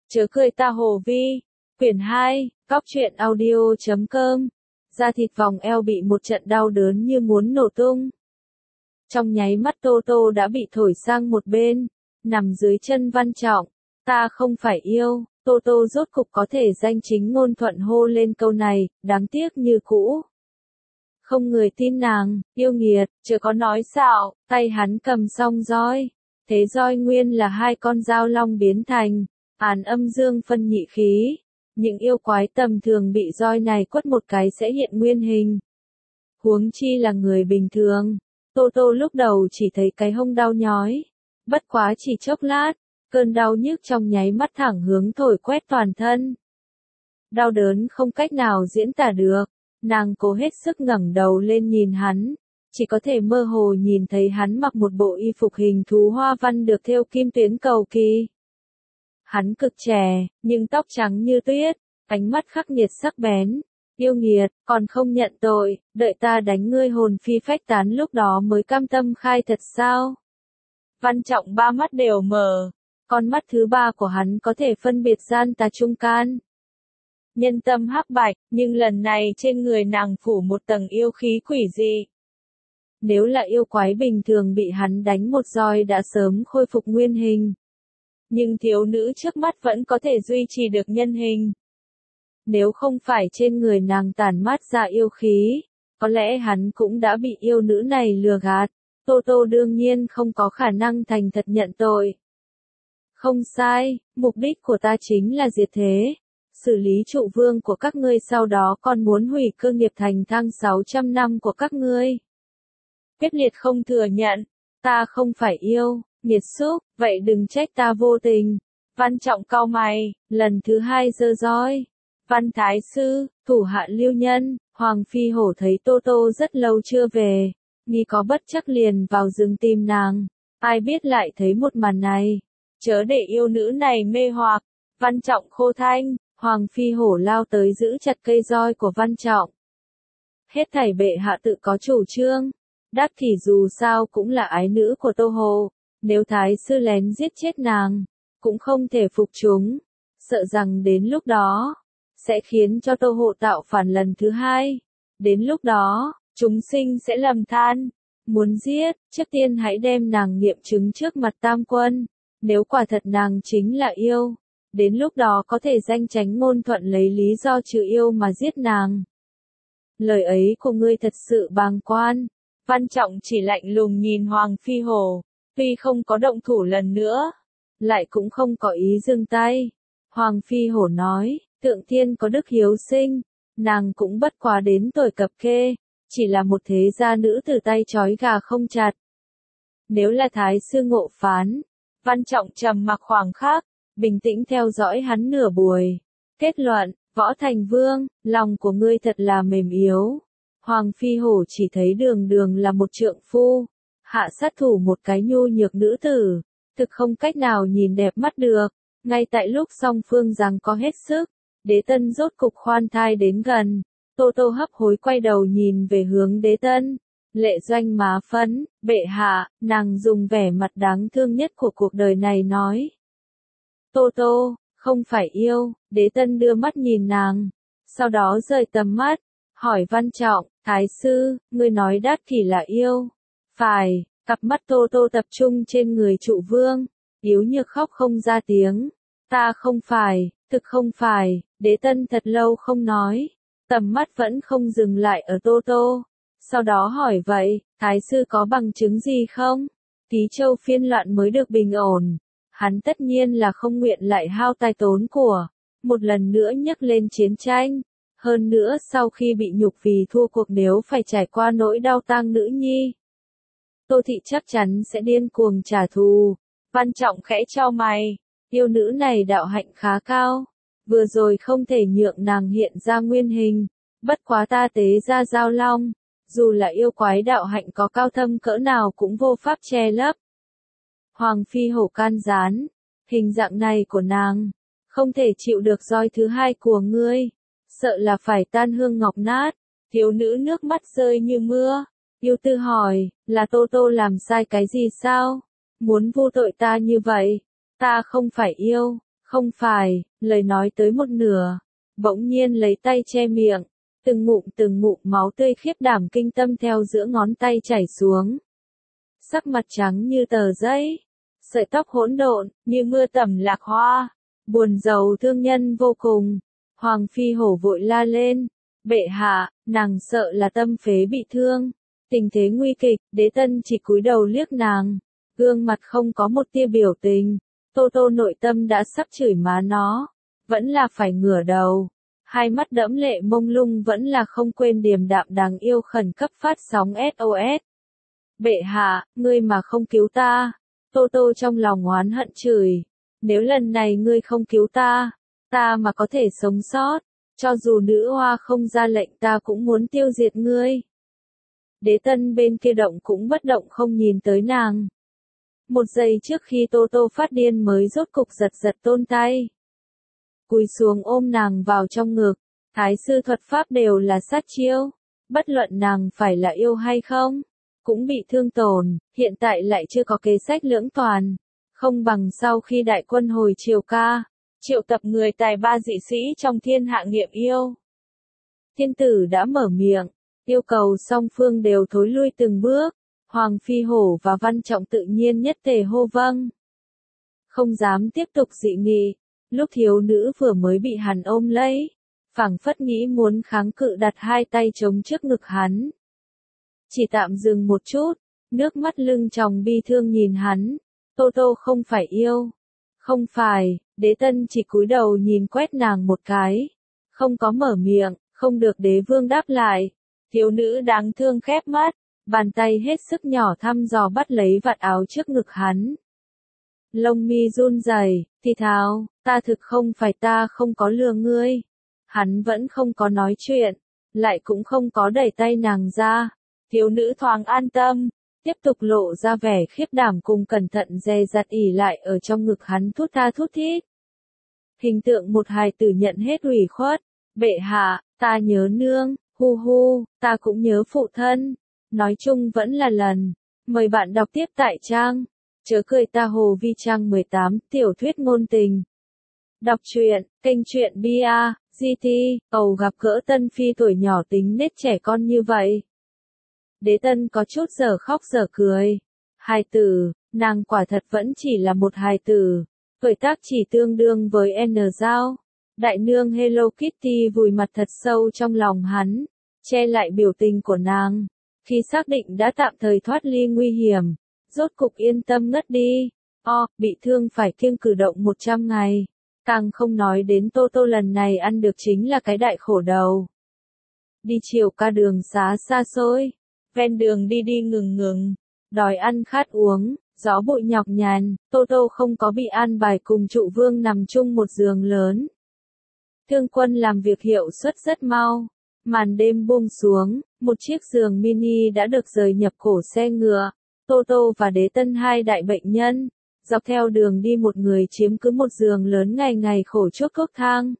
Chớ cười ta Hồ Vi, quyển 2, góc truyện audio.com. Da thịt vòng eo bị một trận đau đớn như muốn nổ tung. Trong nháy mắt Tô Tô đã bị thổi sang một bên, nằm dưới chân Văn Trọng. Ta không phải yêu, Tô Tô rốt cục có thể danh chính ngôn thuận hô lên câu này, đáng tiếc như cũ. Không người tin nàng, yêu nghiệt, chớ có nói xạo, tay hắn cầm song roi. Thế roi nguyên là hai con dao long biến thành, hàn âm dương phân nhị khí. Những yêu quái tầm thường bị roi này quất một cái sẽ hiện nguyên hình. Huống chi là người bình thường. Tô Tô lúc đầu chỉ thấy cái hông đau nhói. Bất quá chỉ chốc lát, cơn đau nhức trong nháy mắt thẳng hướng thổi quét toàn thân. Đau đớn không cách nào diễn tả được. Nàng cố hết sức ngẩng đầu lên nhìn hắn, chỉ có thể mơ hồ nhìn thấy hắn mặc một bộ y phục hình thú hoa văn được thêu kim tuyến cầu kỳ. Hắn cực trẻ, nhưng tóc trắng như tuyết, ánh mắt khắc nghiệt sắc bén. Yêu nghiệt, còn không nhận tội, đợi ta đánh ngươi hồn phi phách tán lúc đó mới cam tâm khai thật sao? Văn Trọng ba mắt đều mờ, con mắt thứ ba của hắn có thể phân biệt gian tà trung can. Nhân tâm hắc bạch, nhưng lần này trên người nàng phủ một tầng yêu khí quỷ dị. Nếu là yêu quái bình thường bị hắn đánh một roi đã sớm khôi phục nguyên hình. Nhưng thiếu nữ trước mắt vẫn có thể duy trì được nhân hình. Nếu không phải trên người nàng tản mát ra yêu khí, có lẽ hắn cũng đã bị yêu nữ này lừa gạt. Tô Tô đương nhiên không có khả năng thành thật nhận tội. Không sai, mục đích của ta chính là diệt thế. Xử lý trụ vương của các ngươi sau đó còn muốn hủy cơ nghiệp thành thăng 600 năm của các ngươi. Quyết liệt không thừa nhận, ta không phải yêu, nghiệt xúc, vậy đừng trách ta vô tình. Văn Trọng cau mày, lần thứ hai giơ roi. Văn Thái Sư, thủ hạ lưu nhân, Hoàng Phi Hổ thấy Tô Tô rất lâu chưa về, nghi có bất trắc liền vào rừng tìm nàng. Ai biết lại thấy một màn này, chớ để yêu nữ này mê hoặc. Văn Trọng khô thanh. Hoàng Phi Hổ lao tới giữ chặt cây roi của Văn Trọng. Hết thảy bệ hạ tự có chủ trương. Đắc Kỷ dù sao cũng là ái nữ của Tô Hồ. Nếu Thái Sư lén giết chết nàng, cũng không thể phục chúng. Sợ rằng đến lúc đó, sẽ khiến cho Tô Hộ tạo phản lần thứ hai. Đến lúc đó, chúng sinh sẽ lầm than. Muốn giết, trước tiên hãy đem nàng nghiệm chứng trước mặt Tam Quân. Nếu quả thật nàng chính là yêu. Đến lúc đó có thể danh chánh ngôn thuận lấy lý do trừ yêu mà giết nàng. Lời ấy của ngươi thật sự bàng quan. Văn Trọng chỉ lạnh lùng nhìn Hoàng Phi Hổ, tuy không có động thủ lần nữa, lại cũng không có ý dừng tay. Hoàng Phi Hổ nói, Tượng Thiên có đức hiếu sinh, nàng cũng bất quá đến tuổi cập kê, chỉ là một thế gia nữ từ tay trói gà không chặt. Nếu là Thái Sư ngộ phán, Văn Trọng trầm mặc khoảng khắc, bình tĩnh theo dõi hắn nửa buổi. Kết luận, Võ Thành Vương, lòng của ngươi thật là mềm yếu. Hoàng Phi Hổ chỉ thấy Đường Đường là một trượng phu, hạ sát thủ một cái nhu nhược nữ tử, thực không cách nào nhìn đẹp mắt được. Ngay tại lúc song phương giằng co hết sức, Đế Tân rốt cục khoan thai đến gần. Tô Tô hấp hối quay đầu nhìn về hướng Đế Tân. Lệ doanh má phấn, bệ hạ, nàng dùng vẻ mặt đáng thương nhất của cuộc đời này nói. Tô Tô, không phải yêu. Đế Tân đưa mắt nhìn nàng, sau đó rời tầm mắt, hỏi Văn Trọng, Thái Sư, ngươi nói Đát Kỷ là yêu. Phải, cặp mắt Tô Tô tập trung trên người trụ vương, yếu nhược khóc không ra tiếng. Ta không phải, thực không phải. Đế Tân thật lâu không nói, tầm mắt vẫn không dừng lại ở Tô Tô. Sau đó hỏi vậy, Thái Sư có bằng chứng gì không? Ký Châu phiên loạn mới được bình ổn. Hắn tất nhiên là không nguyện lại hao tài tốn của, một lần nữa nhắc lên chiến tranh. Hơn nữa sau khi bị nhục vì thua cuộc nếu phải trải qua nỗi đau tang nữ nhi, Tô Thị chắc chắn sẽ điên cuồng trả thù. Văn Trọng khẽ chau mày, yêu nữ này đạo hạnh khá cao, vừa rồi không thể nhượng nàng hiện ra nguyên hình, bất quá ta tế ra giao long, dù là yêu quái đạo hạnh có cao thâm cỡ nào cũng vô pháp che lấp. Hoàng Phi Hổ can gián, hình dạng này của nàng, không thể chịu được roi thứ hai của ngươi, sợ là phải tan hương ngọc nát. Thiếu nữ nước mắt rơi như mưa, yêu tư hỏi, là Tô Tô làm sai cái gì sao? Muốn vô tội ta như vậy? Ta không phải yêu, Không phải, lời nói tới một nửa, bỗng nhiên lấy tay che miệng, từng ngụm máu tươi khiếp đảm kinh tâm theo giữa ngón tay chảy xuống. Sắc mặt trắng như tờ giấy, sợi tóc hỗn độn, như mưa tầm lạc hoa, buồn rầu thương nhân vô cùng. Hoàng Phi Hổ vội la lên, bệ hạ, nàng sợ là tâm phế bị thương, tình thế nguy kịch, Đế Tân chỉ cúi đầu liếc nàng, gương mặt không có một tia biểu tình. Tô Tô nội tâm đã sắp chửi má nó, vẫn là phải ngửa đầu, hai mắt đẫm lệ mông lung vẫn là không quên điềm đạm đáng yêu khẩn cấp phát sóng SOS. Bệ hạ, ngươi mà không cứu ta. Tô Tô trong lòng oán hận chửi, nếu lần này ngươi không cứu ta, ta mà có thể sống sót, cho dù nữ hoa không ra lệnh ta cũng muốn tiêu diệt ngươi. Đế Tân bên kia động cũng bất động không nhìn tới nàng. Một giây trước khi Tô Tô phát điên mới rốt cục giật Tôn tay. Cúi xuống ôm nàng vào trong ngực, thái sư thuật pháp đều là sát chiêu, bất luận nàng phải là yêu hay không, cũng bị thương tổn, hiện tại lại chưa có kế sách lưỡng toàn, không bằng sau khi đại quân hồi triều ca, triệu tập người tài ba dị sĩ trong thiên hạ nghiệm yêu. Thiên tử đã mở miệng, yêu cầu song phương đều thối lui từng bước. Hoàng Phi Hổ và Văn Trọng tự nhiên nhất tề hô vâng. Không dám tiếp tục dị nghị, lúc thiếu nữ vừa mới bị hắn ôm lấy, phảng phất nghĩ muốn kháng cự đặt hai tay chống trước ngực hắn. Chỉ tạm dừng một chút, nước mắt lưng tròng bi thương nhìn hắn, Tô Tô không phải yêu. Không phải, Đế Tân chỉ cúi đầu nhìn quét nàng một cái, không có mở miệng, không được đế vương đáp lại. Thiếu nữ đáng thương khép mắt. Bàn tay hết sức nhỏ thăm dò bắt lấy vạt áo trước ngực hắn. Lông mi run rẩy, thì thào, ta thực không phải ta không có lừa ngươi. Hắn vẫn không có nói chuyện, lại cũng không có đẩy tay nàng ra. Thiếu nữ thoáng an tâm, tiếp tục lộ ra vẻ khiếp đảm cùng cẩn thận dè dặt ỉ lại ở trong ngực hắn thút tha thút thít. Hình tượng một hài tử nhận hết ủy khuất, bệ hạ, ta nhớ nương, hu hu, ta cũng nhớ phụ thân. Nói chung vẫn là lần. Mời bạn đọc tiếp tại trang. Chớ cười ta Hồ Vi trang 18, tiểu thuyết ngôn tình. Đọc truyện, kênh truyện Bia, GT, cầu gặp gỡ Tân Phi tuổi nhỏ tính nết trẻ con như vậy. Đế Tân có chút giờ khóc giờ cười. Hài tử, nàng quả thật vẫn chỉ là một hài tử. Tuổi tác chỉ tương đương với N Giao. Đại nương Hello Kitty vùi mặt thật sâu trong lòng hắn, che lại biểu tình của nàng. Khi xác định đã tạm thời thoát ly nguy hiểm, rốt cục yên tâm ngất đi. Bị thương phải kiêng cử động 100 ngày. Càng không nói đến Tô Tô lần này ăn được chính là cái đại khổ đầu. Đi chiều ca đường xá xa xôi, ven đường đi ngừng, đòi ăn khát uống, gió bụi nhọc nhằn, Tô Tô không có bị an bài cùng trụ vương nằm chung một giường lớn. Thương quân làm việc hiệu suất rất mau. Màn đêm buông xuống, một chiếc giường mini đã được rời nhập cổ xe ngựa. Tô Tô và Đế Tân hai đại bệnh nhân, dọc theo đường đi một người chiếm cứ một giường lớn ngày khổ chuốc thuốc thang.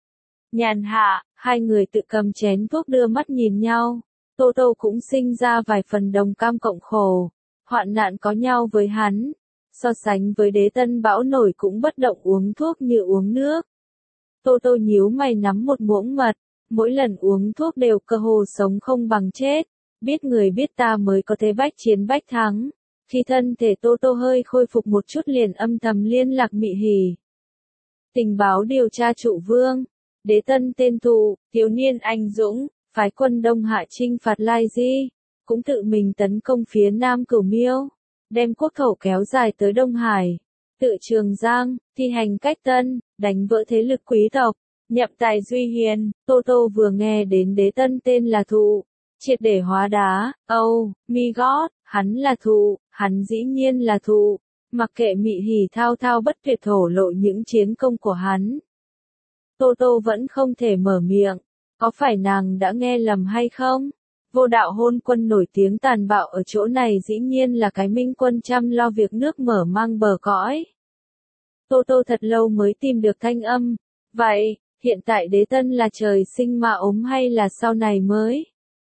Nhàn hạ, hai người tự cầm chén thuốc đưa mắt nhìn nhau. Tô Tô cũng sinh ra vài phần đồng cam cộng khổ, hoạn nạn có nhau với hắn. So sánh với Đế Tân bão nổi cũng bất động uống thuốc như uống nước. Tô Tô nhíu mày nắm một muỗng mật. Mỗi lần uống thuốc đều cơ hồ sống không bằng chết, biết người biết ta mới có thể bách chiến bách thắng. Khi thân thể Tô Tô hơi khôi phục một chút liền âm thầm liên lạc Mị Hỉ. Tình báo điều tra trụ vương, Đế Tân tên thụ, thiếu niên anh dũng, phái quân Đông Hạ chinh phạt Lai Di, cũng tự mình tấn công phía Nam Cửu Miêu, đem quốc khẩu kéo dài tới Đông Hải, tự Trường Giang, thi hành cách tân, đánh vỡ thế lực quý tộc. Nhậm tài duy hiền, Tô Tô vừa nghe đến Đế Tân tên là thụ, triệt để hóa đá, oh, my god, hắn là thụ, hắn dĩ nhiên là thụ, mặc kệ Mị Hỉ thao thao bất tuyệt thổ lộ những chiến công của hắn. Tô Tô vẫn không thể mở miệng, có phải nàng đã nghe lầm hay không? Vô đạo hôn quân nổi tiếng tàn bạo ở chỗ này dĩ nhiên là cái minh quân chăm lo việc nước mở mang bờ cõi. Tô Tô thật lâu mới tìm được thanh âm, vậy, hiện tại Đế Tân là trời sinh mà ốm hay là sau này mới?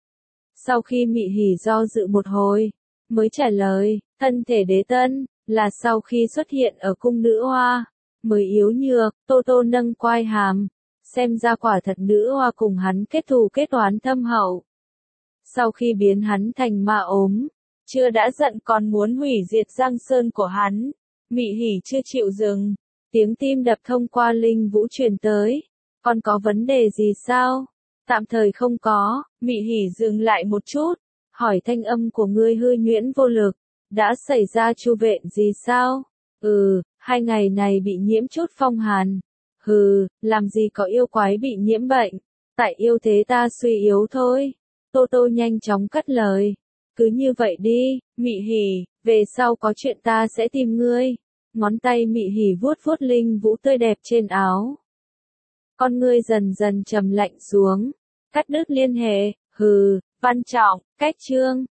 Sau khi Mị Hỉ do dự một hồi, mới trả lời, thân thể Đế Tân, là sau khi xuất hiện ở cung nữ hoa. mới yếu nhược, Tô Tô nâng quai hàm, xem ra quả thật nữ hoa cùng hắn kết thù kết oán thâm hậu. Sau khi biến hắn thành ma ốm, chưa đã giận còn muốn hủy diệt Giang Sơn của hắn, Mị Hỉ chưa chịu dừng, tiếng tim đập thông qua linh vũ truyền tới, còn có vấn đề gì sao? Tạm thời không có, Mị Hỉ dừng lại một chút, hỏi thanh âm của ngươi hư nhuyễn vô lực, đã xảy ra chu vệ gì sao? 2 ngày này bị nhiễm chút phong hàn. Làm gì có yêu quái bị nhiễm bệnh, tại yêu thế ta suy yếu thôi. Tô Tô nhanh chóng cắt lời. Cứ như vậy đi, Mị Hỉ, về sau có chuyện ta sẽ tìm ngươi. Ngón tay Mị Hỉ vuốt vuốt linh vũ tươi đẹp trên áo. Con ngươi dần dần trầm lạnh xuống. Cắt đứt liên hệ, Văn Trọng, cách chương.